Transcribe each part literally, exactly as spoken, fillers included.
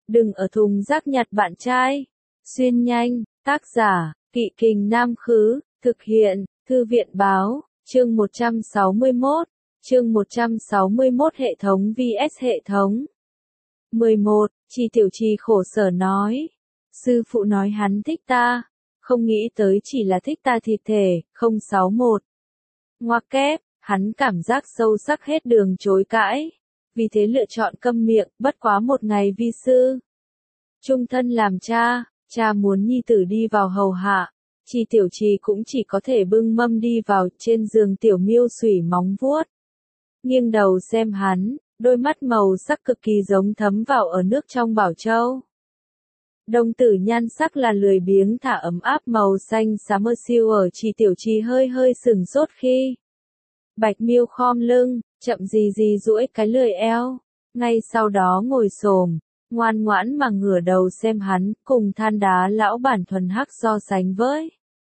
Đừng ở thùng rác nhặt bạn trai. Xuyên nhanh, tác giả, Kỵ Kình Nam Khứ, thực hiện, Thư viện Báo, chương một trăm sáu mươi mốt, chương một trăm sáu mươi mốt hệ thống vs hệ thống. mười một, Chi Tiểu Trì khổ sở nói. Sư phụ nói hắn thích ta, không nghĩ tới chỉ là thích ta thịt thể, không sáu một. Ngoặc kép, hắn cảm giác sâu sắc hết đường chối cãi, vì thế lựa chọn câm miệng, bất quá một ngày vi sư. Trung thân làm cha, cha muốn nhi tử đi vào hầu hạ, Chi Tiểu Trì cũng chỉ có thể bưng mâm đi vào, trên giường Tiểu Miêu xủy móng vuốt. Nghiêng đầu xem hắn, đôi mắt màu sắc cực kỳ giống thấm vào ở nước trong bảo châu. Đồng tử nhan sắc là lười biếng thả ấm áp màu xanh summer siêu ở Chi Tiểu Trì hơi hơi sừng sốt khi. Bạch Miêu khom lưng, chậm gì gì duỗi cái lười eo, ngay sau đó ngồi xổm, ngoan ngoãn mà ngửa đầu xem hắn, cùng than đá lão bản thuần hắc so sánh với.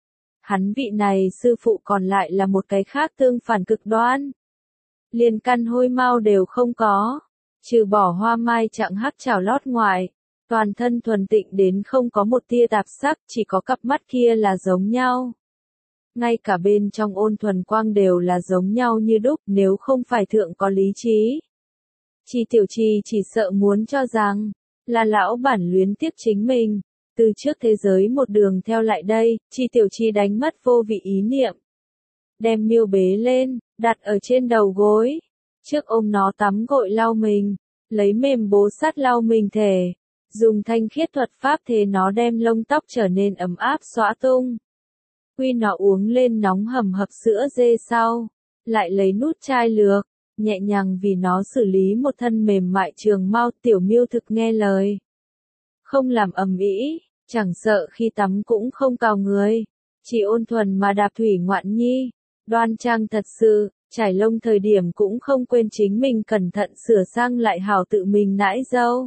Hắn vị này sư phụ còn lại là một cái khác tương phản cực đoan. Liền căn hôi mau đều không có, trừ bỏ hoa mai chặng hắc chảo lót ngoài, toàn thân thuần tịnh đến không có một tia tạp sắc, chỉ có cặp mắt kia là giống nhau. Ngay cả bên trong ôn thuần quang đều là giống nhau như đúc, nếu không phải thượng có lý trí. Chi Tiểu Trì chỉ sợ muốn cho rằng, là lão bản luyến tiếc chính mình. Từ trước thế giới một đường theo lại đây, Chi Tiểu Trì đánh mất vô vị ý niệm. Đem Miêu bế lên, đặt ở trên đầu gối. Trước ôm nó tắm gội lau mình, lấy mềm bố sát lau mình thể. Dùng thanh khiết thuật pháp thế nó đem lông tóc trở nên ấm áp xõa tung. Quy nó uống lên nóng hầm hập sữa dê sau, lại lấy nút chai lược, nhẹ nhàng vì nó xử lý một thân mềm mại trường mau. Tiểu Miêu thực nghe lời, không làm ầm ĩ, chẳng sợ khi tắm cũng không cào người, chỉ ôn thuần mà đạp thủy ngoạn nhi, đoan trang thật sự, trải lông thời điểm cũng không quên chính mình cẩn thận sửa sang lại hảo tự mình nãi dâu.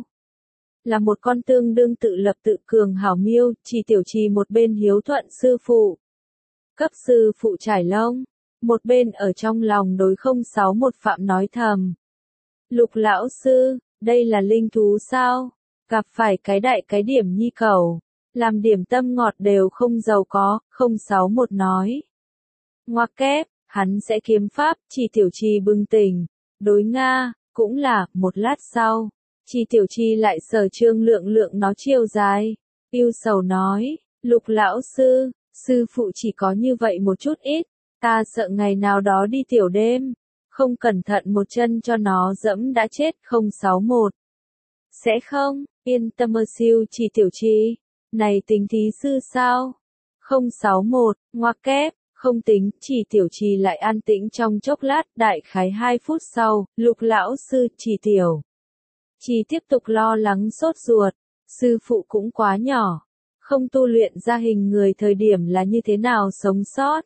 Là một con tương đương tự lập tự cường hảo miêu, Chi Tiểu Trì một bên hiếu thuận sư phụ, cấp sư phụ trải lông, một bên ở trong lòng đối không sáu một phạm nói thầm. Lục lão sư, đây là linh thú sao? Gặp phải cái đại cái điểm nhi cầu, làm điểm tâm ngọt đều không giàu có, không sáu một nói. Ngoặc kép, hắn sẽ kiếm pháp, Chi Tiểu Trì bừng tỉnh, đối Nga, cũng là, một lát sau, Chi Tiểu Trì lại sở trương lượng lượng nó chiều dài, yêu sầu nói, Lục lão sư, sư phụ chỉ có như vậy một chút ít, ta sợ ngày nào đó đi tiểu đêm, không cẩn thận một chân cho nó dẫm đã chết. Không sáu một. Sẽ không, yên tâm mơ siêu. Chi Tiểu Trì, này tính thí sư sao? Không sáu một, ngoặc kép, không tính. Chi Tiểu Trì lại an tĩnh trong chốc lát, đại khái hai phút sau, Lục lão sư. Chi Tiểu Trì tiếp tục lo lắng sốt ruột, sư phụ cũng quá nhỏ, không tu luyện ra hình người thời điểm là như thế nào sống sót.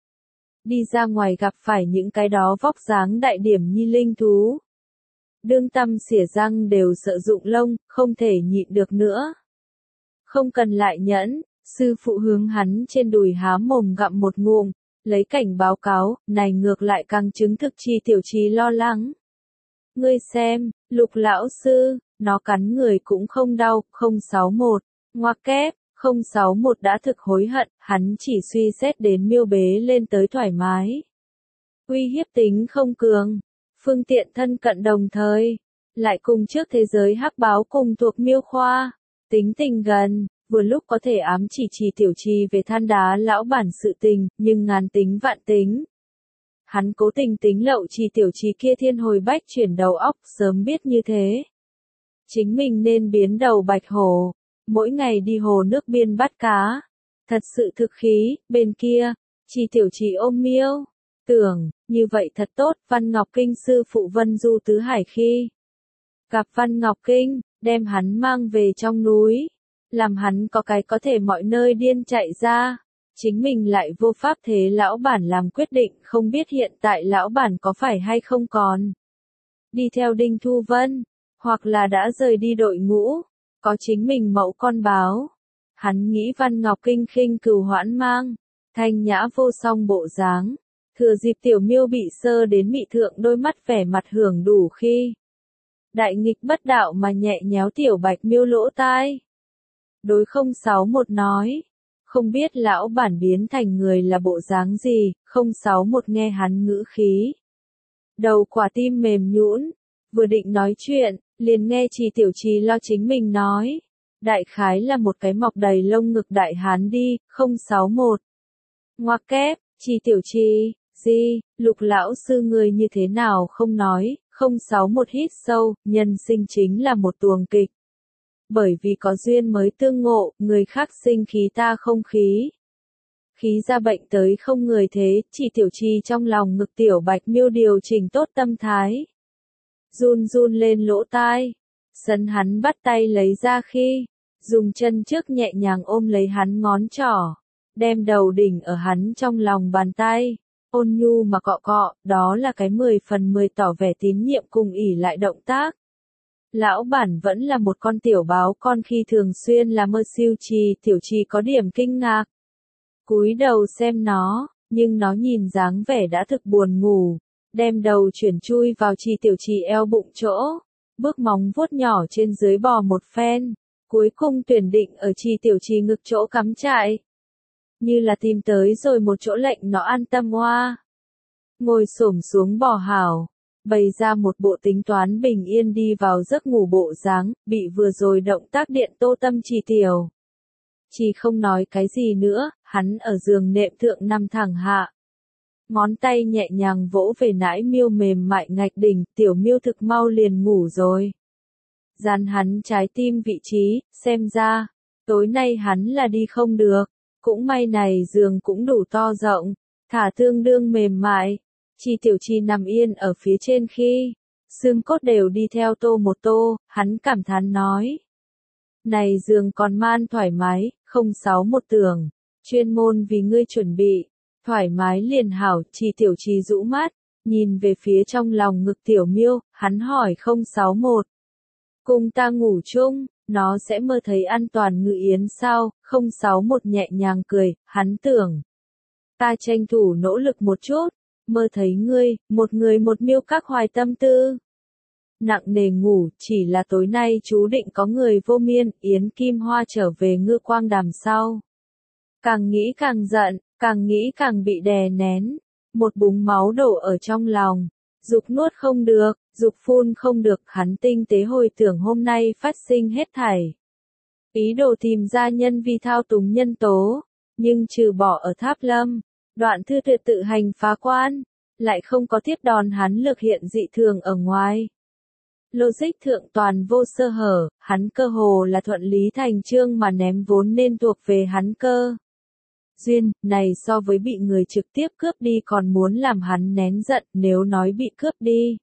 Đi ra ngoài gặp phải những cái đó vóc dáng đại điểm nhi linh thú. Đương tâm xỉa răng đều sợ rụng lông, không thể nhịn được nữa. Không cần lại nhẫn, sư phụ hướng hắn trên đùi há mồm gặm một ngụm, lấy cảnh báo cáo, này ngược lại càng chứng thực Chi Tiểu Trì lo lắng. Ngươi xem, Lục lão sư, nó cắn người cũng không đau. Không sáu một, ngoặc kép, không sáu một đã thực hối hận, hắn chỉ suy xét đến Miêu bế lên tới thoải mái. Uy hiếp tính không cường, phương tiện thân cận đồng thời, lại cùng trước thế giới hắc báo cùng thuộc Miêu khoa, tính tình gần, vừa lúc có thể ám chỉ Chi Tiểu Trì về than đá lão bản sự tình, nhưng ngàn tính vạn tính. Hắn cố tình tính lậu Chi Tiểu Trì kia thiên hồi bách chuyển đầu óc, sớm biết như thế. Chính mình nên biến đầu bạch hổ, mỗi ngày đi hồ nước biên bắt cá. Thật sự thực khí, bên kia, Chi Tiểu Trì ôm Miêu, tưởng, như vậy thật tốt. Văn Ngọc Kinh sư phụ Vân Du tứ hải khi gặp Văn Ngọc Kinh, đem hắn mang về trong núi, làm hắn có cái có thể mọi nơi điên chạy ra. Chính mình lại vô pháp thế lão bản làm quyết định, không biết hiện tại lão bản có phải hay không còn đi theo Đinh Thu Vân, hoặc là đã rời đi đội ngũ, có chính mình mẫu con báo. Hắn nghĩ Văn Ngọc Kinh khinh cừu hoãn mang, thanh nhã vô song bộ dáng, thừa dịp Tiểu Miêu bị sơ đến mị thượng đôi mắt vẻ mặt hưởng đủ khi. Đại nghịch bất đạo mà nhẹ nhéo Tiểu Bạch Miêu lỗ tai. Đối không sáu một nói, không biết lão bản biến thành người là bộ dáng gì, không sáu một nghe hắn ngữ khí. Đầu quả tim mềm nhũn, vừa định nói chuyện, liền nghe Trì Tiểu Trì lo chính mình nói. Đại khái là một cái mọc đầy lông ngực đại hán đi, không sáu một. Ngoặc kép, Trì Tiểu Trì, gì, Lục lão sư người như thế nào không nói, không sáu một hít sâu, nhân sinh chính là một tuồng kịch. Bởi vì có duyên mới tương ngộ, người khác sinh khí ta không khí. Khí ra bệnh tới không người thế, Trì Tiểu Trì trong lòng ngực Tiểu Bạch Miêu điều chỉnh tốt tâm thái. Run run lên lỗ tai, sân hắn bắt tay lấy ra khi, dùng chân trước nhẹ nhàng ôm lấy hắn ngón trỏ, đem đầu đỉnh ở hắn trong lòng bàn tay, ôn nhu mà cọ cọ, đó là cái mười phần mười tỏ vẻ tín nhiệm cùng ỉ lại động tác. Lão bản vẫn là một con tiểu báo con khi thường xuyên là mơ siêu Trì, Tiểu Trì có điểm kinh ngạc. Cúi đầu xem nó, nhưng nó nhìn dáng vẻ đã thực buồn ngủ, đem đầu chuyển chui vào Trì Tiểu Trì eo bụng chỗ, bước móng vuốt nhỏ trên dưới bò một phen, cuối cùng tuyển định ở Trì Tiểu Trì ngực chỗ cắm trại. Như là tìm tới rồi một chỗ lệnh nó an tâm hoa. Ngồi xổm xuống bò hảo, bày ra một bộ tính toán bình yên đi vào giấc ngủ bộ dáng, bị vừa rồi động tác điện tô tâm Trì Tiểu. Chỉ không nói cái gì nữa, hắn ở giường nệm thượng nằm thẳng hạ. Ngón tay nhẹ nhàng vỗ về nãi miêu mềm mại ngạch đỉnh, Tiểu Miêu thực mau liền ngủ rồi. Dàn hắn trái tim vị trí, xem ra, tối nay hắn là đi không được, cũng may này giường cũng đủ to rộng, thả tương đương mềm mại, Trì Tiểu Trì nằm yên ở phía trên khi, xương cốt đều đi theo tô một tô, hắn cảm thán nói. Này giường còn man thoải mái, không sáu một tưởng, chuyên môn vì ngươi chuẩn bị, thoải mái liền hảo, Trì Tiểu Trì rũ mắt, nhìn về phía trong lòng ngực Tiểu Miêu, hắn hỏi không sáu một. Cùng ta ngủ chung, nó sẽ mơ thấy an toàn ngự yến sao, không sáu một nhẹ nhàng cười, hắn tưởng. Ta tranh thủ nỗ lực một chút, mơ thấy ngươi, một người một miêu các hoài tâm tư. Nặng nề ngủ, chỉ là tối nay chú định có người vô miên, Yến Kim Hoa trở về Ngư Quang Đàm sau. Càng nghĩ càng giận, càng nghĩ càng bị đè nén, một búng máu đổ ở trong lòng, dục nuốt không được, dục phun không được, hắn tinh tế hồi tưởng hôm nay phát sinh hết thảy. Ý đồ tìm ra nhân vi thao túng nhân tố, nhưng trừ bỏ ở Tháp Lâm, Đoạn Thư Tuyệt tự hành phá quan, lại không có tiếp đòn hắn lực hiện dị thường ở ngoài. Logic thượng toàn vô sơ hở, hắn cơ hồ là thuận lý thành chương mà ném vốn nên thuộc về hắn cơ. Duyên, này so với bị người trực tiếp cướp đi còn muốn làm hắn nén giận, nếu nói bị cướp đi.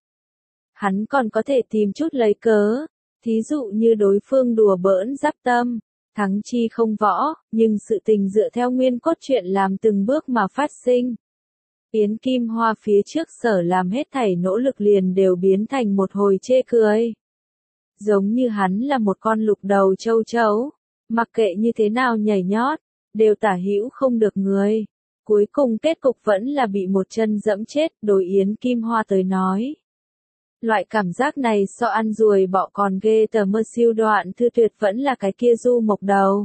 Hắn còn có thể tìm chút lấy cớ, thí dụ như đối phương đùa bỡn giáp tâm, thắng chi không võ, nhưng sự tình dựa theo nguyên cốt truyện làm từng bước mà phát sinh. Yến Kim Hoa phía trước sở làm hết thảy nỗ lực liền đều biến thành một hồi chê cười. Giống như hắn là một con lục đầu châu chấu, mặc kệ như thế nào nhảy nhót, đều tả hữu không được người. Cuối cùng kết cục vẫn là bị một chân dẫm chết, đối Yến Kim Hoa tới nói. Loại cảm giác này so ăn ruồi bọ còn ghê tởm mơ siêu Đoạn Thư Tuyệt vẫn là cái kia du mộc đầu.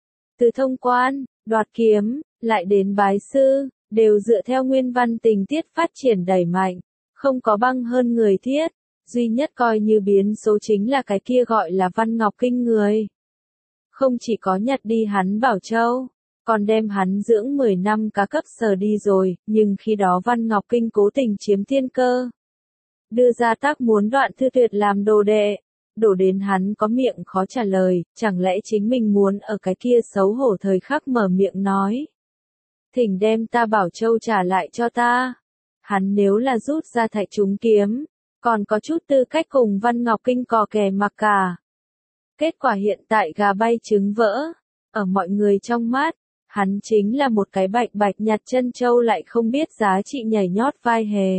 Từ thông quan, đoạt kiếm, lại đến bái sư, đều dựa theo nguyên văn tình tiết phát triển đẩy mạnh, không có băng hơn người thiết, duy nhất coi như biến số chính là cái kia gọi là Văn Ngọc Kinh người. Không chỉ có nhặt đi hắn Bảo Châu, còn đem hắn dưỡng mười năm cá cấp sờ đi rồi, nhưng khi đó Văn Ngọc Kinh cố tình chiếm thiên cơ. Đưa ra tác muốn Đoạn Thư Tuyệt làm đồ đệ, đổ đến hắn có miệng khó trả lời, chẳng lẽ chính mình muốn ở cái kia xấu hổ thời khắc mở miệng nói. Thỉnh đem ta Bảo Châu trả lại cho ta. Hắn nếu là rút ra thạch trúng kiếm, còn có chút tư cách cùng Văn Ngọc Kinh cò kè mặc cả. Kết quả hiện tại gà bay trứng vỡ, ở mọi người trong mắt, hắn chính là một cái bạch bạch nhặt chân châu lại không biết giá trị nhảy nhót vai hề.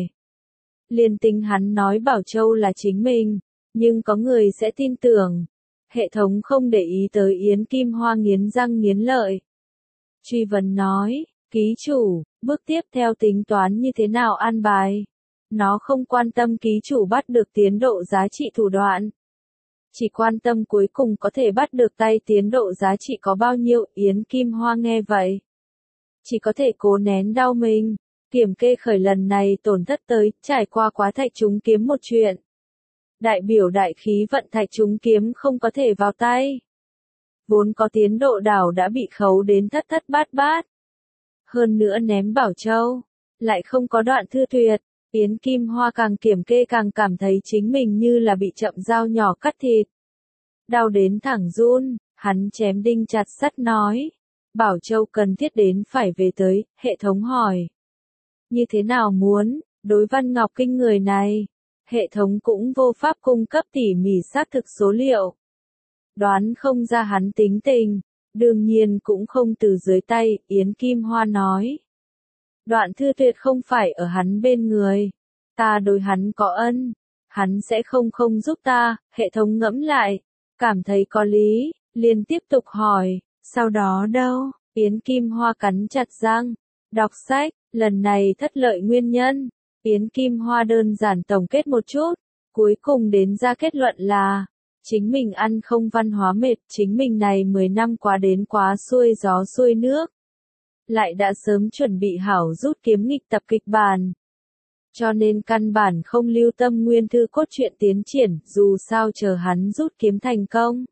Liên tính hắn nói Bảo Châu là chính mình, nhưng có người sẽ tin tưởng. Hệ thống không để ý tới Yến Kim Hoa nghiến răng nghiến lợi. Truy vấn nói, ký chủ, bước tiếp theo tính toán như thế nào an bài? Nó không quan tâm ký chủ bắt được tiến độ giá trị thủ đoạn. Chỉ quan tâm cuối cùng có thể bắt được tay tiến độ giá trị có bao nhiêu. Yến Kim Hoa nghe vậy, chỉ có thể cố nén đau mình. Kiểm kê khởi lần này tổn thất tới, trải qua quá thạch trúng kiếm một chuyện. Đại biểu đại khí vận thạch trúng kiếm không có thể vào tay. Vốn có tiến độ đảo đã bị khấu đến thất thất bát bát. Hơn nữa ném Bảo Châu, lại không có Đoạn Thư Tuyệt. Yến Kim Hoa càng kiểm kê càng cảm thấy chính mình như là bị chậm dao nhỏ cắt thịt. Đau đến thẳng run, hắn chém đinh chặt sắt nói. Bảo Châu cần thiết đến phải về tới, hệ thống hỏi. Như thế nào muốn, đối Văn Ngọc Kinh người này, hệ thống cũng vô pháp cung cấp tỉ mỉ xác thực số liệu. Đoán không ra hắn tính tình, đương nhiên cũng không từ dưới tay, Yến Kim Hoa nói. Đoạn Thư Tuyệt không phải ở hắn bên người, ta đối hắn có ân, hắn sẽ không không giúp ta, hệ thống ngẫm lại, cảm thấy có lý, liền tiếp tục hỏi, sau đó đâu, Yến Kim Hoa cắn chặt răng, đọc sách, lần này thất lợi nguyên nhân, Yến Kim Hoa đơn giản tổng kết một chút, cuối cùng đến ra kết luận là, chính mình ăn không văn hóa mệt, chính mình này mười năm quá đến quá xuôi gió xuôi nước. Lại đã sớm chuẩn bị hảo rút kiếm nghịch tập kịch bản. Cho nên căn bản không lưu tâm nguyên thư cốt truyện tiến triển, dù sao chờ hắn rút kiếm thành công.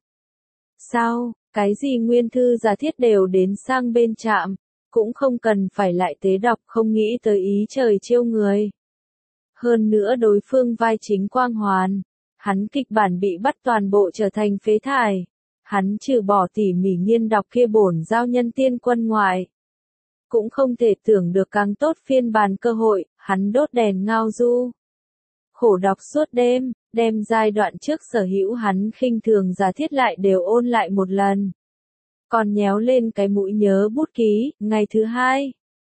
Sao, cái gì nguyên thư giả thiết đều đến sang bên trạm, cũng không cần phải lại tế đọc, không nghĩ tới ý trời chiêu người. Hơn nữa đối phương vai chính Quang Hoàn, hắn kịch bản bị bắt toàn bộ trở thành phế thải. Hắn trừ bỏ tỉ mỉ nghiên đọc kia bổn giao nhân tiên quân ngoại. Cũng không thể tưởng được càng tốt phiên bản cơ hội, hắn đốt đèn ngao du. Khổ đọc suốt đêm, đem giai đoạn trước sở hữu hắn khinh thường giả thiết lại đều ôn lại một lần. Còn nhéo lên cái mũi nhớ bút ký, ngày thứ hai.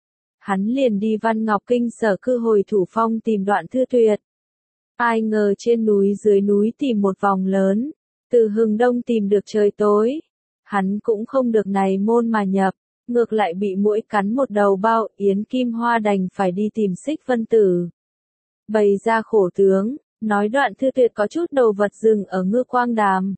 Hắn liền đi Văn Ngọc Kinh sở cư hồi thủ phong tìm Đoạn Thư Tuyệt. Ai ngờ trên núi dưới núi tìm một vòng lớn, từ hừng đông tìm được trời tối. Hắn cũng không được này môn mà nhập. Ngược lại bị muỗi cắn một đầu bao, Yến Kim Hoa đành phải đi tìm Xích Vân Tử. Bày ra khổ tướng, nói Đoạn Thư Tuyệt có chút đồ vật dừng ở Ngư Quang Đàm.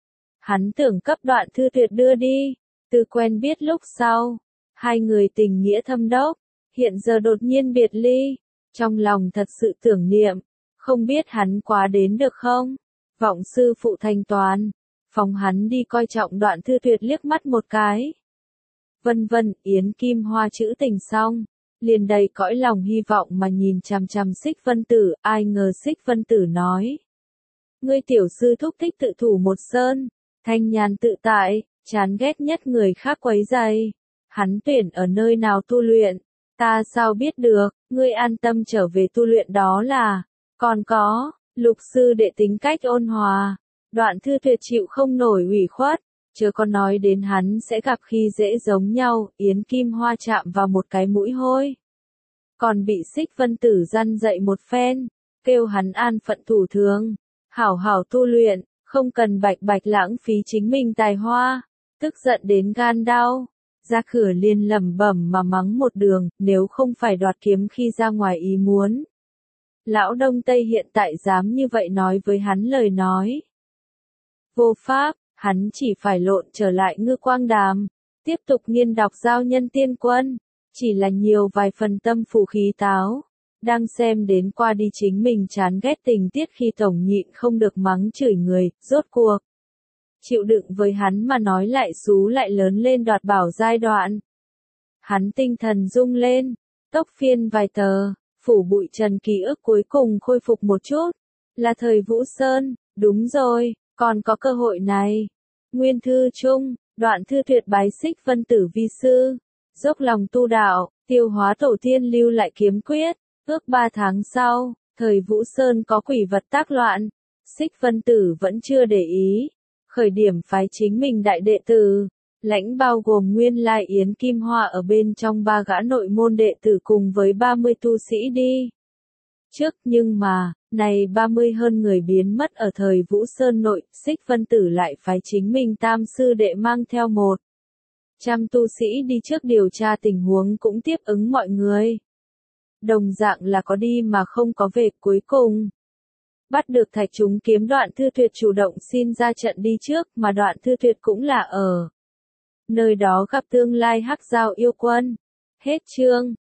Hắn tưởng cấp Đoạn Thư Tuyệt đưa đi, từ quen biết lúc sau, hai người tình nghĩa thâm đốc, hiện giờ đột nhiên biệt ly, trong lòng thật sự tưởng niệm, không biết hắn quá đến được không? Vọng sư phụ thanh toán, phòng hắn đi coi trọng Đoạn Thư Tuyệt liếc mắt một cái. Vân vân, Yến Kim Hoa chữ tình xong, liền đầy cõi lòng hy vọng mà nhìn chằm chằm Xích Vân Tử, ai ngờ Xích Vân Tử nói. Ngươi tiểu sư thúc thích tự thủ một sơn, thanh nhàn tự tại, chán ghét nhất người khác quấy rầy. Hắn tuyển ở nơi nào tu luyện, ta sao biết được, ngươi an tâm trở về tu luyện đó là, còn có, lục sư đệ tính cách ôn hòa, Đoạn Thư Tuyệt chịu không nổi ủy khuất. Chưa có nói đến hắn sẽ gặp khi dễ giống nhau, Yến Kim Hoa chạm vào một cái mũi hôi. Còn bị Xích Vân Tử răn dạy một phen, kêu hắn an phận thủ thường, hảo hảo tu luyện, không cần bạch bạch lãng phí chính mình tài hoa, tức giận đến gan đau. Ra cửa liền lẩm bẩm mà mắng một đường, nếu không phải đoạt kiếm khi ra ngoài ý muốn. Lão Đông Tây hiện tại dám như vậy nói với hắn lời nói. Vô pháp. Hắn chỉ phải lộn trở lại Ngư Quang Đàm, tiếp tục nghiên đọc giao nhân tiên quân, chỉ là nhiều vài phần tâm phù khí táo, đang xem đến qua đi chính mình chán ghét tình tiết khi tổng nhịn không được mắng chửi người, rốt cuộc. Chịu đựng với hắn mà nói lại xú lại lớn lên đoạt bảo giai đoạn. Hắn tinh thần rung lên, tốc phiên vài tờ, phủ bụi trần ký ức cuối cùng khôi phục một chút, là thời Vũ Sơn, đúng rồi. Còn có cơ hội này. Nguyên thư chung, Đoạn Thư Tuyệt bái Xích Vân Tử vi sư, dốc lòng tu đạo, tiêu hóa tổ tiên lưu lại kiếm quyết, ước ba tháng sau, thời Vũ Sơn có quỷ vật tác loạn, Xích Vân Tử vẫn chưa để ý, khởi điểm phái chính mình đại đệ tử, lãnh bao gồm Nguyên Lai Yến Kim Hoa ở bên trong ba gã nội môn đệ tử cùng với ba mươi tu sĩ đi. Trước nhưng mà, này ba mươi hơn người biến mất ở thời Vũ Sơn nội, Xích Vân Tử lại phái chính mình tam sư đệ mang theo một trăm tu sĩ đi trước điều tra tình huống cũng tiếp ứng mọi người. đồng dạng là có đi mà không có về. Cuối cùng, bắt được Thạch Chúng Kiếm, Đoạn Thư Tuyệt chủ động xin ra trận đi trước, mà Đoạn Thư Tuyệt cũng là ở nơi đó gặp tương lai Hắc Giao yêu quân. Hết chương.